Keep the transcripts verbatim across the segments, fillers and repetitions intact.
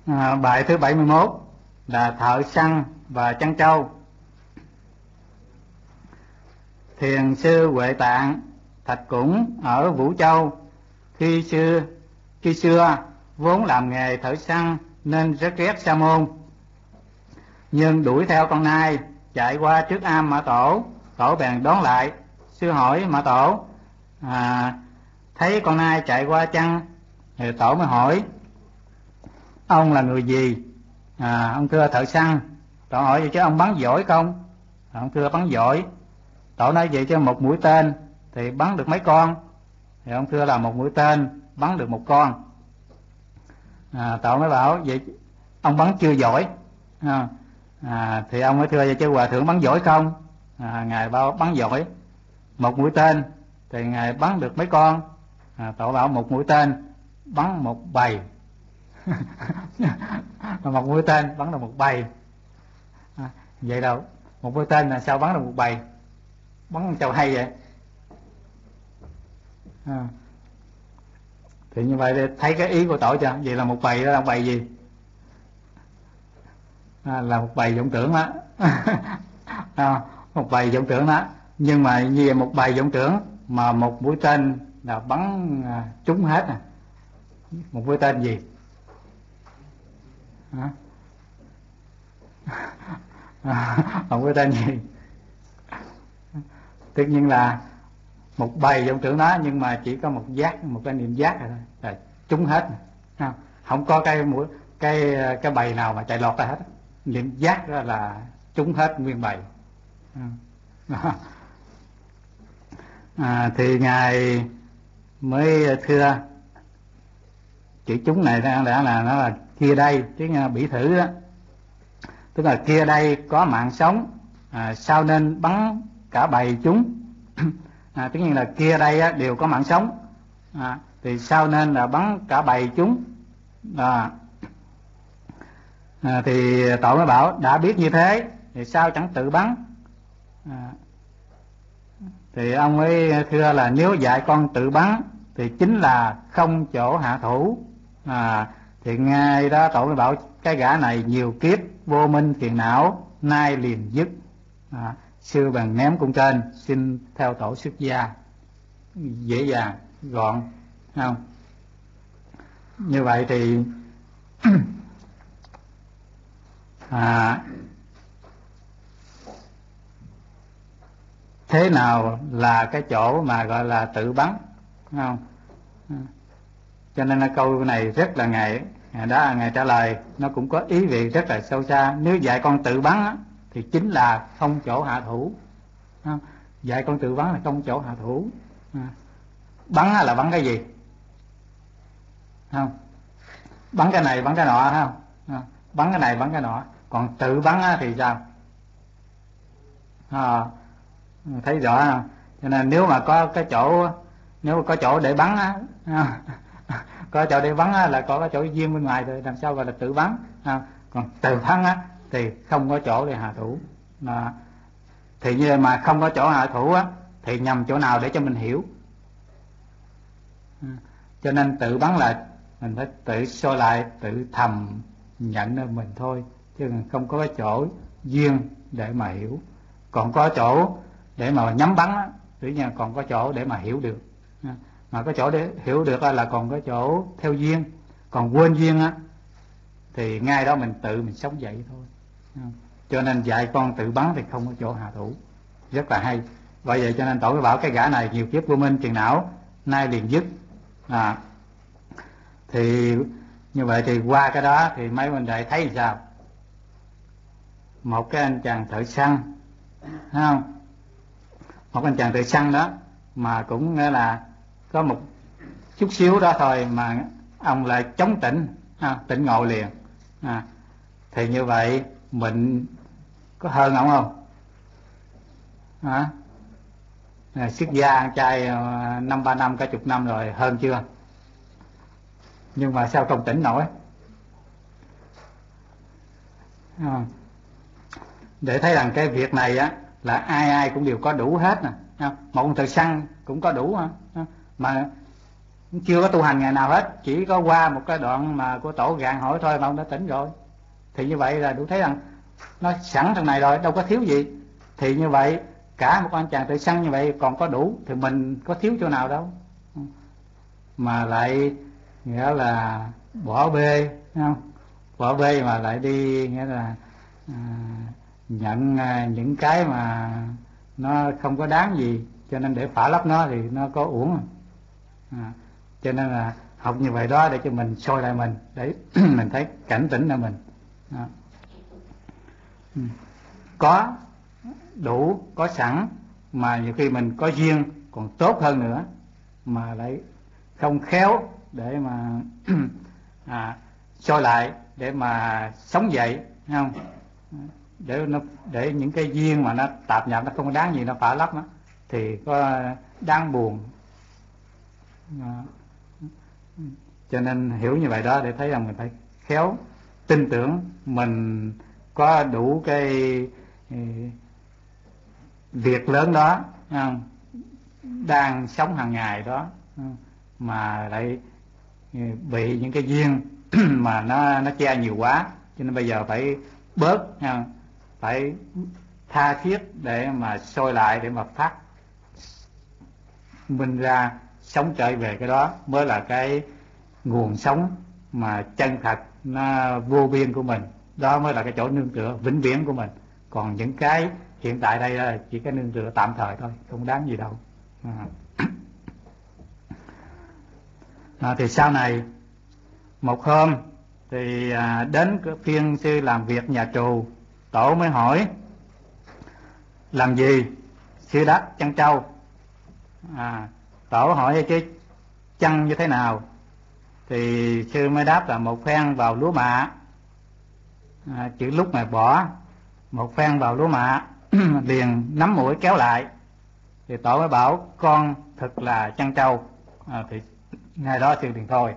À, bài thứ bảy mươi mốt là thợ săn và chăn trâu. Thiền sư Huệ Tạng Thạch Củng ở Vũ Châu khi xưa khi xưa vốn làm nghề thợ săn nên rất ghét sa môn, nhưng đuổi theo con nai chạy qua trước am Mã Tổ. Tổ bèn đón lại. Sư hỏi Mã Tổ, à, thấy con nai chạy qua chăng? Thì Tổ mới hỏi, ông là người gì? À, ông thưa thợ săn. Tổ hỏi vậy chứ ông bắn giỏi không? À, ông thưa bắn giỏi. Tổ nói vậy chứ một mũi tên thì bắn được mấy con? Thì ông thưa là một mũi tên bắn được một con. À, Tổ mới bảo vậy ông bắn chưa giỏi. À, à, thì ông mới thưa vậy chứ hòa thượng bắn giỏi không? À, ngài bảo bắn giỏi. Một mũi tên thì ngài bắn được mấy con? À, Tổ bảo một mũi tên bắn một bầy. Một mũi tên bắn được một bầy. À, vậy đâu một mũi tên là sao bắn được một bầy? Bắn con trâu hay vậy. À, thì như vậy thấy cái ý của Tổ chưa? Vậy là một bầy đó là bầy gì? À, là một bầy vọng tưởng đó. À, một bầy vọng tưởng đó. Nhưng mà như một bầy vọng tưởng mà một mũi tên là bắn à, trúng hết à. Một mũi tên gì? À, à, một mũi tên gì? Tất nhiên là một bầy vọng tưởng đó, nhưng mà chỉ có một giác, một cái niệm giác rồi thôi, là trúng hết. Không, không có cái mũi cái cái bầy nào mà chạy lọt ra hết. Niệm giác đó là trúng hết nguyên bầy. À, thì ngài mới thưa chữ trúng này đã, đã là nó là kia đây, tiếng bỉ thử đó, tức là kia đây có mạng sống, à, sao nên bắn cả bầy chúng. À, tất nhiên là kia đây á, đều có mạng sống, à, thì sao nên là bắn cả bầy chúng. À, à, thì Tổ mới bảo đã biết như thế thì sao chẳng tự bắn. À, thì ông ấy thưa là nếu dạy con tự bắn thì chính là không chỗ hạ thủ. À, thì ngay đó Tổ mới bảo cái gã này nhiều kiếp vô minh phiền não nay liền dứt. À, sư bèn ném cung tên xin theo Tổ xuất gia. Dễ dàng gọn, không? Như vậy thì à, thế nào là cái chỗ mà gọi là tự bắn, không? À, cho nên là câu này rất là ngài đó, ngài trả lời nó cũng có ý vị rất là sâu xa. Nếu dạy con tự bắn á, thì chính là không chỗ hạ thủ. Không? Dạy con tự bắn là không chỗ hạ thủ. À, bắn là bắn cái gì? Không? Bắn cái này bắn cái nọ, không? À, bắn cái này bắn cái nọ. Còn tự bắn thì sao? À, thấy rõ không? Cho nên nếu mà có cái chỗ, nếu mà có chỗ để bắn á, có chỗ để bắn á, là có cái chỗ riêng bên ngoài rồi, làm sao gọi là tự bắn. À, còn tự bắn á, thì không có chỗ để hạ thủ. À, thì như mà không có chỗ hạ thủ á, thì nhằm chỗ nào để cho mình hiểu. À, cho nên tự bắn là mình phải tự soi lại, tự thầm nhận lên mình thôi, chứ không có cái chỗ duyên để mà hiểu. Còn có chỗ để mà nhắm bắn á, tự nhiên còn có chỗ để mà hiểu được. À, mà có chỗ để hiểu được là còn có chỗ theo duyên. Còn quên duyên á thì ngay đó mình tự mình sống dậy thôi. À, cho nên dạy con tự bắn thì không có chỗ hạ thủ. Rất là hay. Bởi vậy cho nên Tổ mới bảo cái gã này nhiều kiếp vô minh phiền não nay liền dứt. À, thì như vậy thì qua cái đó thì mấy huynh đệ thấy sao? Một cái anh chàng thợ săn, thấy không? Một anh chàng thợ săn đó mà cũng nghĩa là có một chút xíu đó thôi mà ông lại chống tỉnh, à, tỉnh ngộ liền. À, thì như vậy mình có hơn ông không? Hả? À, xuất gia ăn chay năm ba năm cả chục năm rồi, hơn chưa? Nhưng mà sao không tỉnh nổi? À, để thấy rằng cái việc này á là ai ai cũng đều có đủ hết nè. Một thợ săn cũng có đủ hả? Mà chưa có tu hành ngày nào hết, chỉ có qua một cái đoạn mà của tổ gạn hỏi thôi mà ông đã tỉnh rồi. Thì như vậy là đủ thấy rằng nó sẵn trong này rồi, đâu có thiếu gì. Thì như vậy cả một anh chàng tự sanh như vậy còn có đủ, thì mình có thiếu chỗ nào đâu mà lại nghĩa là bỏ bê, không? Bỏ bê mà lại đi nghĩa là à, nhận à, những cái mà nó không có đáng gì, cho nên để phá lấp nó thì nó có uổng. À, cho nên là học như vậy đó để cho mình soi lại mình, để mình thấy cảnh tỉnh lại mình. À. Có đủ, có sẵn, mà nhiều khi mình có duyên còn tốt hơn nữa, mà lại không khéo để mà à, soi lại để mà sống dậy, thấy không? Để nó để những cái duyên mà nó tạp nhập, nó không đáng gì, nó phá lấp đó, thì có đáng buồn. À, cho nên hiểu như vậy đó để thấy rằng mình phải khéo, tin tưởng mình có đủ cái việc lớn đó, không? Đang sống hàng ngày đó, không? Mà lại bị những cái duyên mà nó nó che nhiều quá, cho nên bây giờ phải bớt, không? Phải tha thiết để mà soi lại, để mà phát minh ra, sống trở về cái đó mới là cái nguồn sống mà chân thật, nó vô biên của mình. Đó mới là cái chỗ nương tựa vĩnh viễn của mình. Còn những cái hiện tại đây là chỉ cái nương tựa tạm thời thôi, không đáng gì đâu. À. À, thì sau này một hôm thì à, đến phiên sư làm việc nhà trù, tổ mới hỏi làm gì? Sư đáp chăn trâu. À, tổ hỏi chứ chăn như thế nào? Thì sư mới đáp là một phen vào lúa mạ, à, chữ lúc mà bỏ, một phen vào lúa mạ liền nắm mũi kéo lại. Thì tổ mới bảo con thực là chăn trâu. À, thì ngày đó sư liền thôi.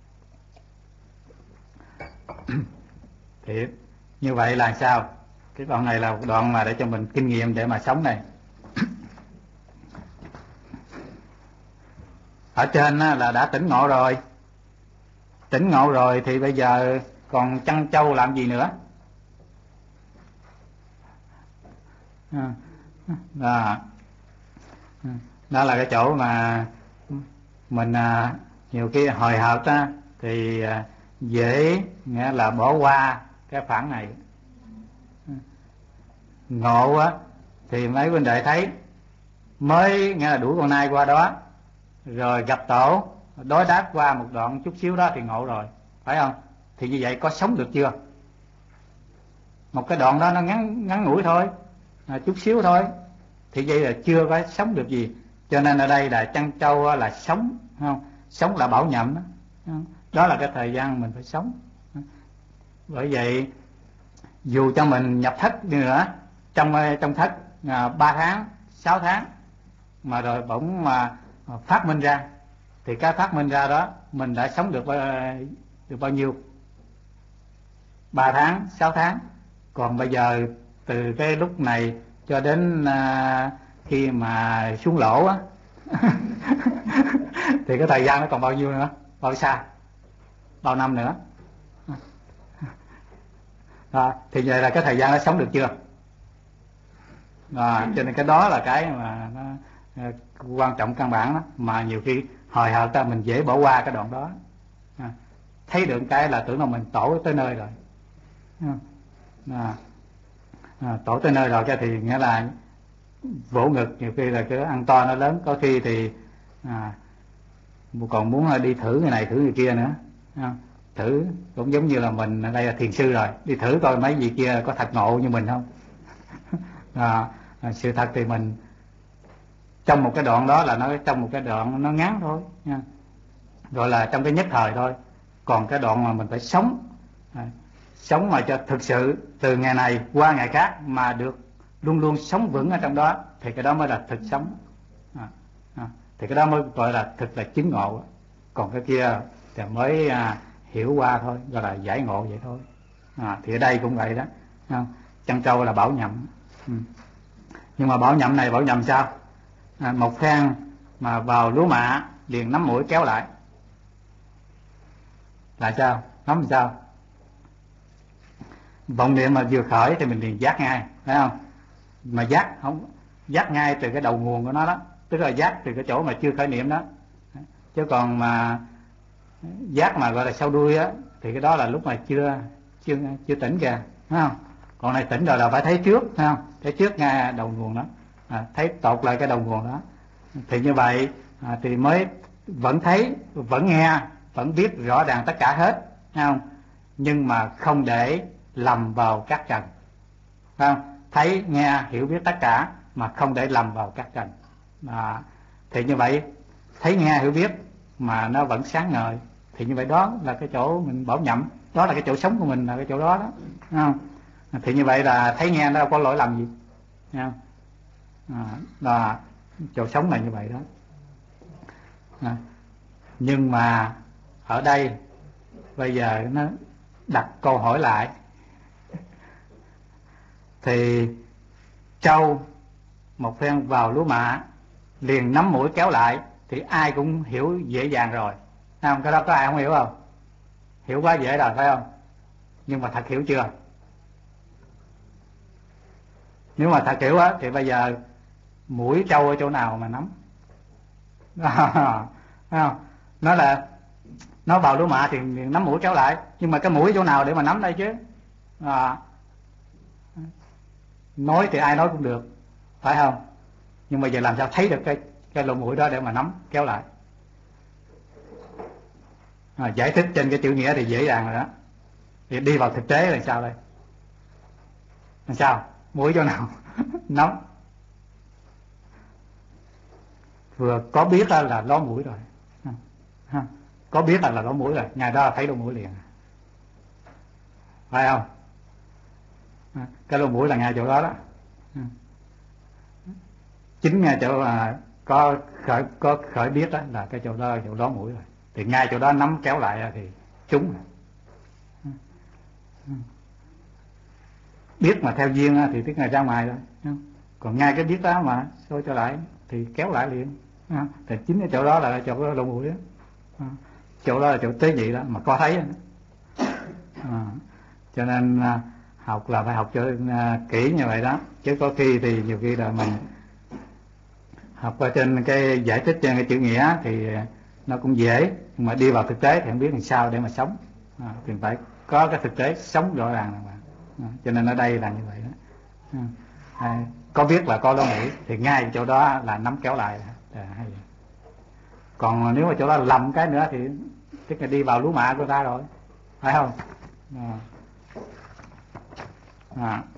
Thì như vậy là sao? Cái đoạn này là đoạn mà để cho mình kinh nghiệm để mà sống này. Ở trên là đã tỉnh ngộ rồi, tỉnh ngộ rồi thì bây giờ còn chăn trâu làm gì nữa? Đó, đó là cái chỗ mà mình nhiều khi hồi hộp á, thì dễ nghĩa là bỏ qua cái phản này. Ngộ á thì mấy huynh đệ thấy mới nghĩa là đuổi con nai qua đó, rồi gặp tổ đối đáp qua một đoạn chút xíu đó thì ngộ rồi, phải không? Thì như vậy có sống được chưa? Một cái đoạn đó nó ngắn ngắn ngủi thôi, à, chút xíu thôi, thì vậy là chưa có sống được gì. Cho nên ở đây là chăn trâu là sống, không? Sống là bảo nhậm đó. Đó là cái thời gian mình phải sống. Bởi vậy dù cho mình nhập thất đi nữa, trong trong thất à, ba tháng, sáu tháng mà rồi bỗng mà phát minh ra, thì cái phát minh ra đó mình đã sống được bao, được bao nhiêu? Ba tháng, sáu tháng. Còn bây giờ từ cái lúc này cho đến à, khi mà xuống lỗ á thì cái thời gian nó còn bao nhiêu nữa? Bao xa? Bao năm nữa? À, thì vậy là cái thời gian nó sống được chưa? À, cho nên cái đó là cái mà nó quan trọng căn bản đó, mà nhiều khi hồi hộp ta mình dễ bỏ qua cái đoạn đó. À, thấy được cái là tưởng là mình tổ tới nơi rồi. À, à, tổ tới nơi rồi cho thì nghĩa là vỗ ngực, nhiều khi là cái ăn to nó lớn, có khi thì à, còn muốn đi thử người này thử người kia nữa. À, thử cũng giống như là mình ở đây là thiền sư rồi, đi thử coi mấy vị kia có thật ngộ như mình không. À, à, sự thật thì mình trong một cái đoạn đó là nó trong một cái đoạn nó ngắn thôi nha, gọi là trong cái nhất thời thôi. Còn cái đoạn mà mình phải sống, à, sống mà cho thực sự từ ngày này qua ngày khác mà được luôn luôn sống vững ở trong đó, thì cái đó mới là thực sống. À, à, thì cái đó mới gọi là thực là chứng ngộ. Còn cái kia thì mới à, hiểu qua thôi, gọi là giải ngộ vậy thôi. À, thì ở đây cũng vậy đó. Chăn trâu là bảo nhậm. Ừ. Nhưng mà bảo nhậm này bảo nhậm sao? À, một phen mà vào lúa mạ liền nắm mũi kéo lại. là sao? Nắm làm sao? Vọng niệm mà vừa khởi thì mình liền giác ngay, phải không? Mà giác không giác ngay từ cái đầu nguồn của nó đó, tức là giác từ cái chỗ mà chưa khởi niệm đó. Chứ còn mà giác mà gọi là sau đuôi á thì cái đó là lúc mà chưa chưa chưa tỉnh kìa, phải không? Còn này tỉnh rồi là phải thấy trước, phải không? Thấy trước ngay đầu nguồn đó, à, thấy tột lại cái đầu nguồn đó. Thì như vậy à, thì mới vẫn thấy, vẫn nghe, vẫn biết rõ ràng tất cả hết, phải không? Nhưng mà không để lầm vào các trần, phải không? Thấy nghe hiểu biết tất cả mà không để lầm vào các trần. À, thì như vậy thấy nghe hiểu biết mà nó vẫn sáng ngời, thì như vậy đó là cái chỗ mình bảo nhậm, đó là cái chỗ sống của mình, là cái chỗ đó đó, phải không? Thì như vậy là thấy nghe nó đâu có lỗi lầm gì, phải không? À, là chỗ sống là như vậy đó. À, nhưng mà ở đây bây giờ nó đặt câu hỏi lại, thì trâu một phen vào lúa mạ liền nắm mũi kéo lại thì ai cũng hiểu dễ dàng rồi, không? Cái đó có ai không hiểu không? Hiểu quá dễ rồi, phải không? Nhưng mà thật hiểu chưa? Nếu mà thật hiểu á thì bây giờ mũi trâu ở chỗ nào mà nắm? Không? Nó là nó vào lúa mạ thì nắm mũi kéo lại, nhưng mà cái mũi chỗ nào để mà nắm đây chứ? À, nói thì ai nói cũng được, phải không? Nhưng mà giờ làm sao thấy được cái cái lỗ mũi đó để mà nắm kéo lại? À, giải thích trên cái chữ nghĩa thì dễ dàng rồi đó. Thì đi vào thực tế là sao đây? Làm sao? Mũi chỗ nào nắm? Vừa có biết là ló mũi rồi, có biết là là ló mũi rồi, ngày đó thấy lỗ mũi liền, phải không? Cái lỗ mũi là ngay chỗ đó đó. Chính ngay chỗ mà có khởi có khởi biết đó là cái chỗ đó, chỗ đó mũi rồi, thì ngay chỗ đó nắm kéo lại thì trúng. Biết mà theo duyên thì tức là ra ngoài rồi, còn ngay cái biết đó mà soi trở lại thì kéo lại liền. Thì chính cái chỗ đó là chỗ lỗ mũi đó. Chỗ đó là chỗ tế nhị đó mà có thấy đó. À, cho nên học là phải học cho kỹ như vậy đó, chứ có khi thì nhiều khi là mình học ở trên cái giải thích trên cái chữ nghĩa thì nó cũng dễ, nhưng mà đi vào thực tế thì không biết làm sao để mà sống. À, thì phải có cái thực tế sống rõ ràng mà. À, cho nên ở đây là như vậy đó. À, có biết là có lỗ mũi thì ngay chỗ đó là nắm kéo lại. À, hay vậy. Còn nếu mà chỗ đó lầm cái nữa thì tức là đi vào lúa mạ của ta rồi, phải không? À. À.